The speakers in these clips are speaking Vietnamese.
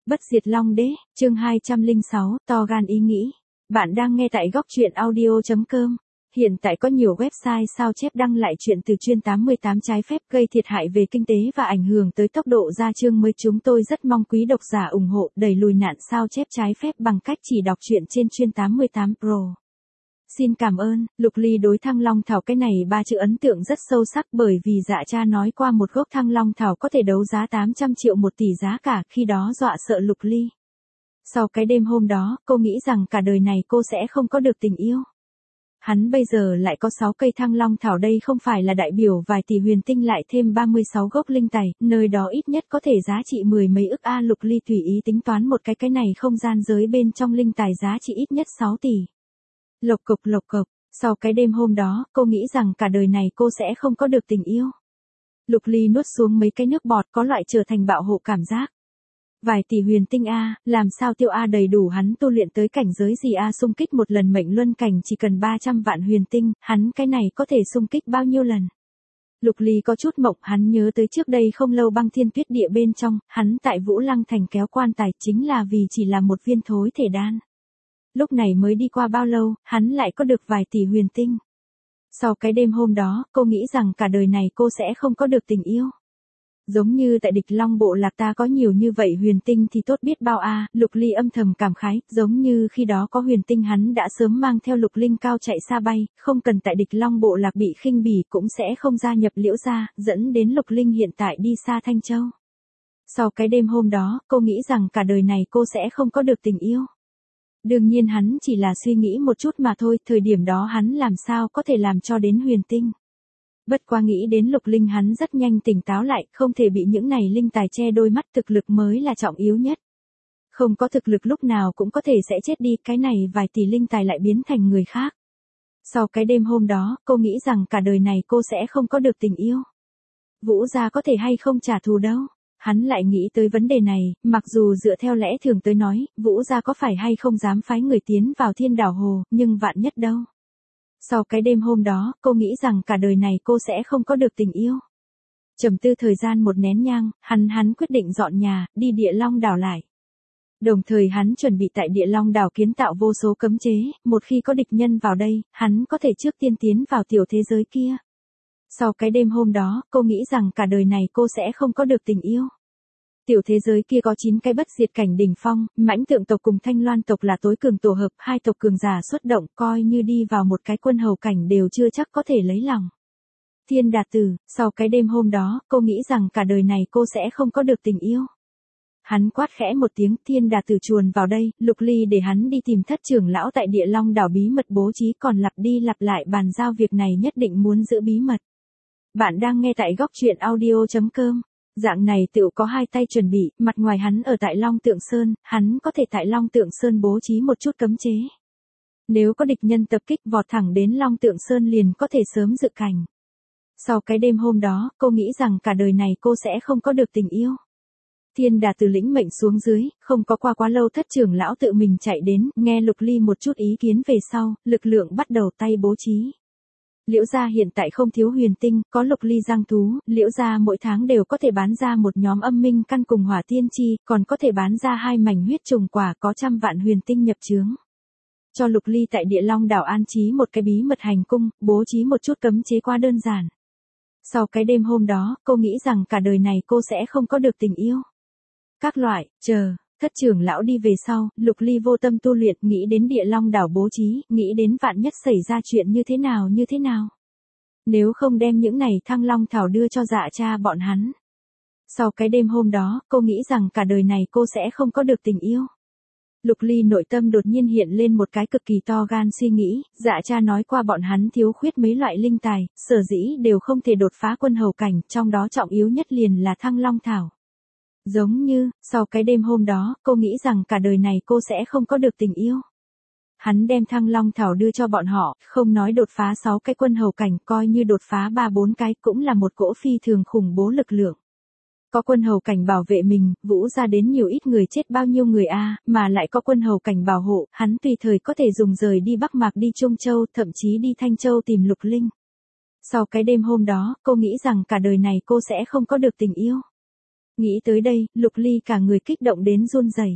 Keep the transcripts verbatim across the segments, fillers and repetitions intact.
Bất diệt Long Đế, chương hai trăm lẻ sáu, to gan ý nghĩ. Bạn đang nghe tại góc truyện audio chấm com. Hiện tại có nhiều website sao chép đăng lại chuyện từ chuyên tám mươi tám trái phép gây thiệt hại về kinh tế và ảnh hưởng tới tốc độ ra chương mới. Chúng tôi rất mong quý độc giả ủng hộ đẩy lùi nạn sao chép trái phép bằng cách chỉ đọc truyện trên chuyên tám mươi tám Pro. Xin cảm ơn. Lục Ly đối Thăng Long Thảo cái này ba chữ ấn tượng rất sâu sắc, bởi vì dạ cha nói qua một gốc Thăng Long Thảo có thể đấu giá tám trăm triệu một tỷ giá cả, khi đó dọa sợ Lục Ly. Sau cái đêm hôm đó, cô nghĩ rằng cả đời này cô sẽ không có được tình yêu. Hắn bây giờ lại có sáu cây Thăng Long Thảo, đây không phải là đại biểu vài tỷ huyền tinh, lại thêm ba mươi sáu gốc linh tài, nơi đó ít nhất có thể giá trị mười mấy ức a. Lục Ly tùy ý tính toán một cái, cái này không gian giới bên trong linh tài giá trị ít nhất sáu tỷ. Lộc cộc lộc cộc, sau cái đêm hôm đó, cô nghĩ rằng cả đời này cô sẽ không có được tình yêu. Lục Ly nuốt xuống mấy cái nước bọt, có loại trở thành bạo hộ cảm giác. Vài tỷ huyền tinh a, làm sao tiêu a đầy đủ hắn tu luyện tới cảnh giới gì a? Xung kích một lần mệnh luân cảnh chỉ cần ba trăm vạn huyền tinh, hắn cái này có thể xung kích bao nhiêu lần? Lục Ly có chút mộng, hắn nhớ tới trước đây không lâu băng thiên tuyết địa bên trong, hắn tại Vũ Lăng Thành kéo quan tài chính là vì chỉ là một viên thối thể đan. Lúc này mới đi qua bao lâu, hắn lại có được vài tỷ huyền tinh. Sau cái đêm hôm đó, cô nghĩ rằng cả đời này cô sẽ không có được tình yêu. Giống như tại Địch Long bộ lạc ta có nhiều như vậy huyền tinh thì tốt biết bao a. Lục Ly âm thầm cảm khái, giống như khi đó có huyền tinh hắn đã sớm mang theo Lục Linh cao chạy xa bay, không cần tại Địch Long bộ lạc bị khinh bỉ, cũng sẽ không gia nhập Liễu gia, dẫn đến Lục Linh hiện tại đi xa Thanh Châu. Sau cái đêm hôm đó, cô nghĩ rằng cả đời này cô sẽ không có được tình yêu. Đương nhiên hắn chỉ là suy nghĩ một chút mà thôi, thời điểm đó hắn làm sao có thể làm cho đến huyền tinh. Bất qua nghĩ đến Lục Linh, hắn rất nhanh tỉnh táo lại, không thể bị những này linh tài che đôi mắt, thực lực mới là trọng yếu nhất. Không có thực lực lúc nào cũng có thể sẽ chết đi, cái này vài tỷ linh tài lại biến thành người khác. Sau cái đêm hôm đó, cô nghĩ rằng cả đời này cô sẽ không có được tình yêu. Vũ gia có thể hay không trả thù đâu. Hắn lại nghĩ tới vấn đề này, mặc dù dựa theo lẽ thường tới nói, Vũ gia có phải hay không dám phái người tiến vào Thiên Đảo Hồ, nhưng vạn nhất đâu. Sau cái đêm hôm đó, cô nghĩ rằng cả đời này cô sẽ không có được tình yêu. Trầm tư thời gian một nén nhang, hắn hắn quyết định dọn nhà, đi Địa Long Đảo lại. Đồng thời hắn chuẩn bị tại Địa Long Đảo kiến tạo vô số cấm chế, một khi có địch nhân vào đây, hắn có thể trước tiên tiến vào tiểu thế giới kia. Sau cái đêm hôm đó, cô nghĩ rằng cả đời này cô sẽ không có được tình yêu. Tiểu thế giới kia có chín cái bất diệt cảnh đỉnh phong, Mãnh Tượng tộc cùng Thanh Loan tộc là tối cường tổ hợp, hai tộc cường giả xuất động, coi như đi vào một cái quân hầu cảnh đều chưa chắc có thể lấy lòng. Thiên Đạt Tử, sau cái đêm hôm đó, cô nghĩ rằng cả đời này cô sẽ không có được tình yêu. Hắn quát khẽ một tiếng, Thiên Đạt Tử chuồn vào đây, Lục Ly để hắn đi tìm Thất trưởng lão tại Địa Long Đảo bí mật bố trí, còn lặp đi lặp lại bàn giao việc này nhất định muốn giữ bí mật. Bạn đang nghe tại góc truyện audio chấm com. Dạng này tựu có hai tay chuẩn bị, mặt ngoài hắn ở tại Long Tượng Sơn, hắn có thể tại Long Tượng Sơn bố trí một chút cấm chế. Nếu có địch nhân tập kích vọt thẳng đến Long Tượng Sơn liền có thể sớm dự cảnh. Sau cái đêm hôm đó, cô nghĩ rằng cả đời này cô sẽ không có được tình yêu. Thiên Đạt Tử lĩnh mệnh xuống dưới, không có qua quá lâu Thất trưởng lão tự mình chạy đến, nghe Lục Ly một chút ý kiến về sau, lực lượng bắt đầu tay bố trí. Liễu gia hiện tại không thiếu huyền tinh, có Lục Ly giang thú, Liễu gia mỗi tháng đều có thể bán ra một nhóm âm minh căn cùng hỏa tiên chi, còn có thể bán ra hai mảnh huyết trùng quả, có trăm vạn huyền tinh nhập chướng. Cho Lục Ly tại Địa Long Đảo an trí một cái bí mật hành cung, bố trí một chút cấm chế quá đơn giản. Sau cái đêm hôm đó, cô nghĩ rằng cả đời này cô sẽ không có được tình yêu. Các loại, chờ. Thất trưởng lão đi về sau, Lục Ly vô tâm tu luyện, nghĩ đến Địa Long Đảo bố trí, nghĩ đến vạn nhất xảy ra chuyện như thế nào như thế nào. Nếu không đem những này Thăng Long Thảo đưa cho dạ cha bọn hắn. Sau cái đêm hôm đó, cô nghĩ rằng cả đời này cô sẽ không có được tình yêu. Lục Ly nội tâm đột nhiên hiện lên một cái cực kỳ to gan suy nghĩ, dạ cha nói qua bọn hắn thiếu khuyết mấy loại linh tài, sở dĩ đều không thể đột phá quân hầu cảnh, trong đó trọng yếu nhất liền là Thăng Long Thảo. Giống như, sau cái đêm hôm đó, cô nghĩ rằng cả đời này cô sẽ không có được tình yêu. Hắn đem Thăng Long Thảo đưa cho bọn họ, không nói đột phá sáu cái quân hầu cảnh, coi như đột phá ba bốn cái cũng là một cỗ phi thường khủng bố lực lượng. Có quân hầu cảnh bảo vệ mình, Vũ gia đến nhiều ít người chết bao nhiêu người a, mà lại có quân hầu cảnh bảo hộ, hắn tùy thời có thể dùng rời đi Bắc Mạc đi Trung Châu, thậm chí đi Thanh Châu tìm Lục Linh. Sau cái đêm hôm đó, cô nghĩ rằng cả đời này cô sẽ không có được tình yêu. Nghĩ tới đây, Lục Ly cả người kích động đến run rẩy.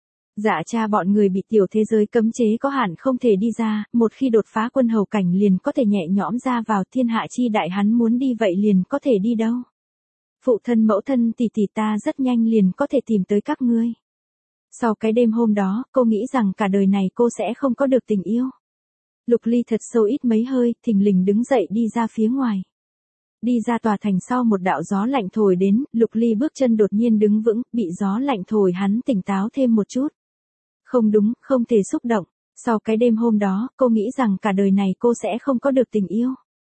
Dạ cha bọn người bị tiểu thế giới cấm chế có hạn không thể đi ra, một khi đột phá quân hầu cảnh liền có thể nhẹ nhõm ra vào thiên hạ chi đại, hắn muốn đi vậy liền có thể đi đâu. Phụ thân mẫu thân tỷ tỷ ta rất nhanh liền có thể tìm tới các ngươi. Sau cái đêm hôm đó, cô nghĩ rằng cả đời này cô sẽ không có được tình yêu. Lục Ly thật sâu ít mấy hơi, thình lình đứng dậy đi ra phía ngoài. Đi ra tòa thành sau một đạo gió lạnh thổi đến, Lục Ly bước chân đột nhiên đứng vững, bị gió lạnh thổi hắn tỉnh táo thêm một chút. Không đúng, không thể xúc động. Sau cái đêm hôm đó, cô nghĩ rằng cả đời này cô sẽ không có được tình yêu.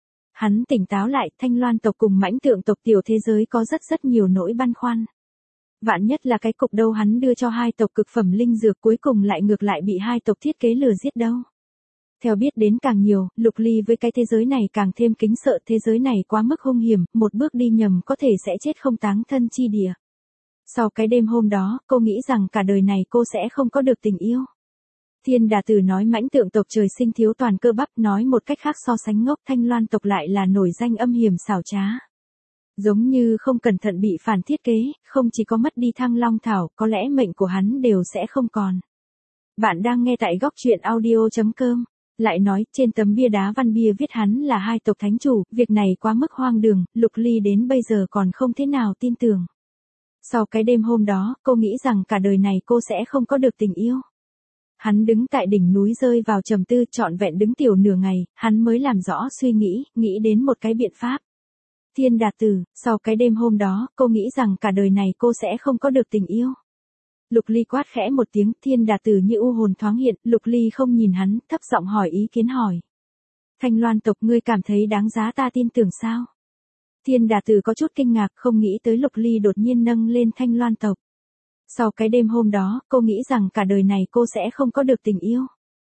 Hắn tỉnh táo lại, Thanh Loan tộc cùng Mãnh Tượng tộc tiểu thế giới có rất rất nhiều nỗi băn khoăn. Vạn nhất là cái cục đâu hắn đưa cho hai tộc cực phẩm linh dược cuối cùng lại ngược lại bị hai tộc thiết kế lừa giết đâu. Theo biết đến càng nhiều, Lục Ly với cái thế giới này càng thêm kính sợ, thế giới này quá mức hung hiểm, một bước đi nhầm có thể sẽ chết không táng thân chi địa. Sau cái đêm hôm đó, cô nghĩ rằng cả đời này cô sẽ không có được tình yêu. Thiên Đà Tử nói Mãnh Tượng tộc trời sinh thiếu toàn cơ bắp, nói một cách khác so sánh ngốc, Thanh Loan tộc lại là nổi danh âm hiểm xảo trá. Giống như không cẩn thận bị phản thiết kế, không chỉ có mất đi Thăng Long Thảo, có lẽ mệnh của hắn đều sẽ không còn. Bạn đang nghe tại góc truyện audio chấm com. Lại nói, trên tấm bia đá văn bia viết hắn là hai tộc thánh chủ, việc này quá mức hoang đường, Lục Ly đến bây giờ còn không thế nào tin tưởng. Sau cái đêm hôm đó, cô nghĩ rằng cả đời này cô sẽ không có được tình yêu. Hắn đứng tại đỉnh núi rơi vào trầm tư, trọn vẹn đứng tiểu nửa ngày, hắn mới làm rõ suy nghĩ, nghĩ đến một cái biện pháp. Thiên Đà Tử, sau cái đêm hôm đó, cô nghĩ rằng cả đời này cô sẽ không có được tình yêu. Lục Ly quát khẽ một tiếng, Thiên Đà Tử như u hồn thoáng hiện, Lục Ly không nhìn hắn, thấp giọng hỏi ý kiến hỏi. Thanh Loan tộc ngươi cảm thấy đáng giá ta tin tưởng sao? Thiên Đà Tử có chút kinh ngạc, không nghĩ tới Lục Ly đột nhiên nâng lên Thanh Loan tộc. Sau cái đêm hôm đó, cô nghĩ rằng cả đời này cô sẽ không có được tình yêu.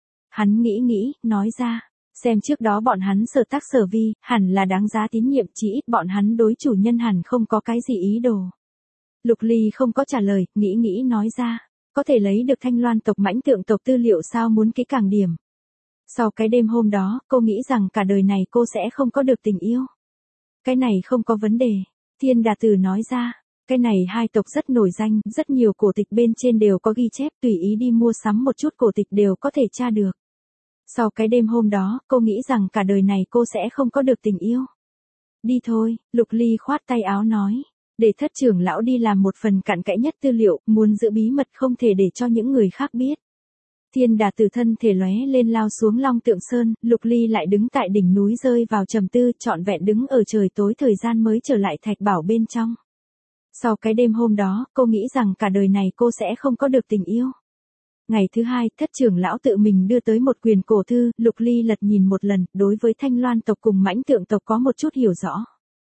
Hắn nghĩ nghĩ, nói ra, xem trước đó bọn hắn sở tác sở vi, hẳn là đáng giá tín nhiệm, chỉ ít bọn hắn đối chủ nhân hẳn không có cái gì ý đồ. Lục Ly không có trả lời, nghĩ nghĩ nói ra, có thể lấy được Thanh Loan tộc Mãnh Tượng tộc tư liệu sao, muốn kỹ càng điểm. Sau cái đêm hôm đó, cô nghĩ rằng cả đời này cô sẽ không có được tình yêu. Cái này không có vấn đề. Thiên Đà Tử nói ra, cái này hai tộc rất nổi danh, rất nhiều cổ tịch bên trên đều có ghi chép, tùy ý đi mua sắm một chút cổ tịch đều có thể tra được. Sau cái đêm hôm đó, cô nghĩ rằng cả đời này cô sẽ không có được tình yêu. Đi thôi, Lục Ly khoát tay áo nói. Để thất trưởng lão đi làm một phần cặn kẽ nhất tư liệu, muốn giữ bí mật không thể để cho những người khác biết. Thiên Đà Tử thân thể lóe lên lao xuống Long Tượng Sơn, Lục Ly lại đứng tại đỉnh núi rơi vào trầm tư, trọn vẹn đứng ở trời tối thời gian mới trở lại Thạch Bảo bên trong. Sau cái đêm hôm đó, cô nghĩ rằng cả đời này cô sẽ không có được tình yêu. Ngày thứ hai, thất trưởng lão tự mình đưa tới một quyền cổ thư, Lục Ly lật nhìn một lần, đối với Thanh Loan tộc cùng Mãnh Tượng tộc có một chút hiểu rõ.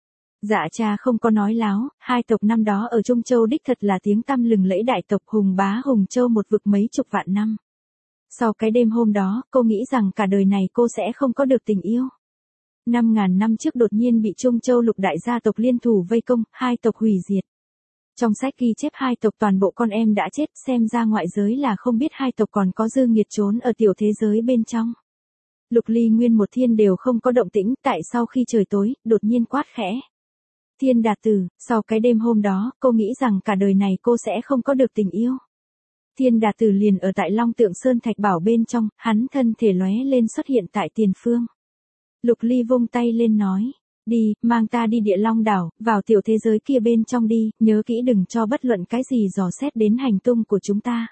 Dạ cha không có nói láo, hai tộc năm đó ở Trung Châu đích thật là tiếng tăm lừng lẫy đại tộc, hùng bá Hùng Châu một vực mấy chục vạn năm. Sau cái đêm hôm đó, cô nghĩ rằng cả đời này cô sẽ không có được tình yêu. Năm ngàn năm trước đột nhiên bị Trung Châu lục đại gia tộc liên thủ vây công, hai tộc hủy diệt. Trong sách ghi chép hai tộc toàn bộ con em đã chết, xem ra ngoại giới là không biết hai tộc còn có dư nghiệt trốn ở tiểu thế giới bên trong. Lục Ly nguyên một thiên đều không có động tĩnh, tại sau khi trời tối, đột nhiên quát khẽ. Thiên Đà Tử, sau cái đêm hôm đó, cô nghĩ rằng cả đời này cô sẽ không có được tình yêu. Thiên Đà Tử liền ở tại Long Tượng Sơn Thạch Bảo bên trong, hắn thân thể lóe lên xuất hiện tại tiền phương. Lục Ly vung tay lên nói, đi, mang ta đi Địa Long đảo, vào tiểu thế giới kia bên trong đi, nhớ kỹ đừng cho bất luận cái gì dò xét đến hành tung của chúng ta.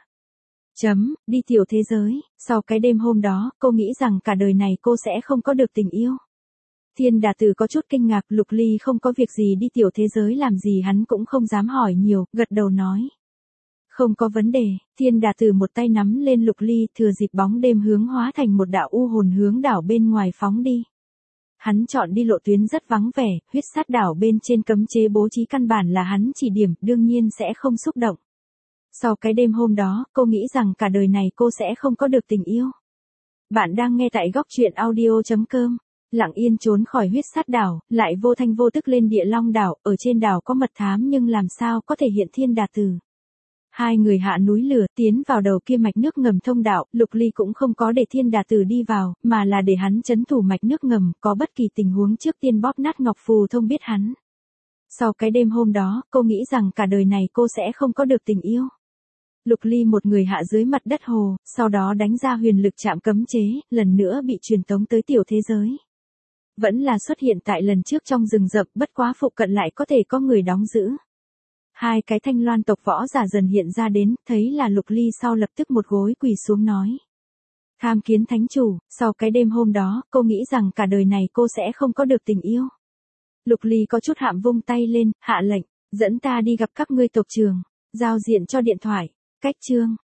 Chấm, đi tiểu thế giới, sau cái đêm hôm đó, cô nghĩ rằng cả đời này cô sẽ không có được tình yêu. Thiên Đà Tử có chút kinh ngạc, Lục Ly không có việc gì đi tiểu thế giới làm gì hắn cũng không dám hỏi nhiều, gật đầu nói. Không có vấn đề, Thiên Đà Tử một tay nắm lên Lục Ly, thừa dịp bóng đêm hướng hóa thành một đạo u hồn hướng đảo bên ngoài phóng đi. Hắn chọn đi lộ tuyến rất vắng vẻ, huyết sát đảo bên trên cấm chế bố trí căn bản là hắn chỉ điểm, đương nhiên sẽ không xúc động. Sau cái đêm hôm đó, cô nghĩ rằng cả đời này cô sẽ không có được tình yêu. Bạn đang nghe tại góc truyện audio chấm com. Lặng yên trốn khỏi huyết sát đảo, lại vô thanh vô tức lên Địa Long đảo, ở trên đảo có mật thám nhưng làm sao có thể hiện Thiên Đà Tử. Hai người hạ núi lửa, tiến vào đầu kia mạch nước ngầm thông đạo, Lục Ly cũng không có để Thiên Đà Tử đi vào, mà là để hắn trấn thủ mạch nước ngầm, có bất kỳ tình huống trước tiên bóp nát ngọc phù thông biết hắn. Sau cái đêm hôm đó, cô nghĩ rằng cả đời này cô sẽ không có được tình yêu. Lục Ly một người hạ dưới mặt đất hồ, sau đó đánh ra huyền lực chạm cấm chế, lần nữa bị truyền tống tới tiểu thế giới. Vẫn là xuất hiện tại lần trước trong rừng rậm, bất quá phụ cận lại có thể có người đóng giữ. Hai cái Thanh Loan tộc võ giả dần hiện ra đến, thấy là Lục Ly sau lập tức một gối quỳ xuống nói. Tham kiến thánh chủ, sau cái đêm hôm đó, cô nghĩ rằng cả đời này cô sẽ không có được tình yêu. Lục Ly có chút hạm vung tay lên, hạ lệnh, dẫn ta đi gặp các ngươi tộc trưởng, giao diện cho điện thoại, cách chương.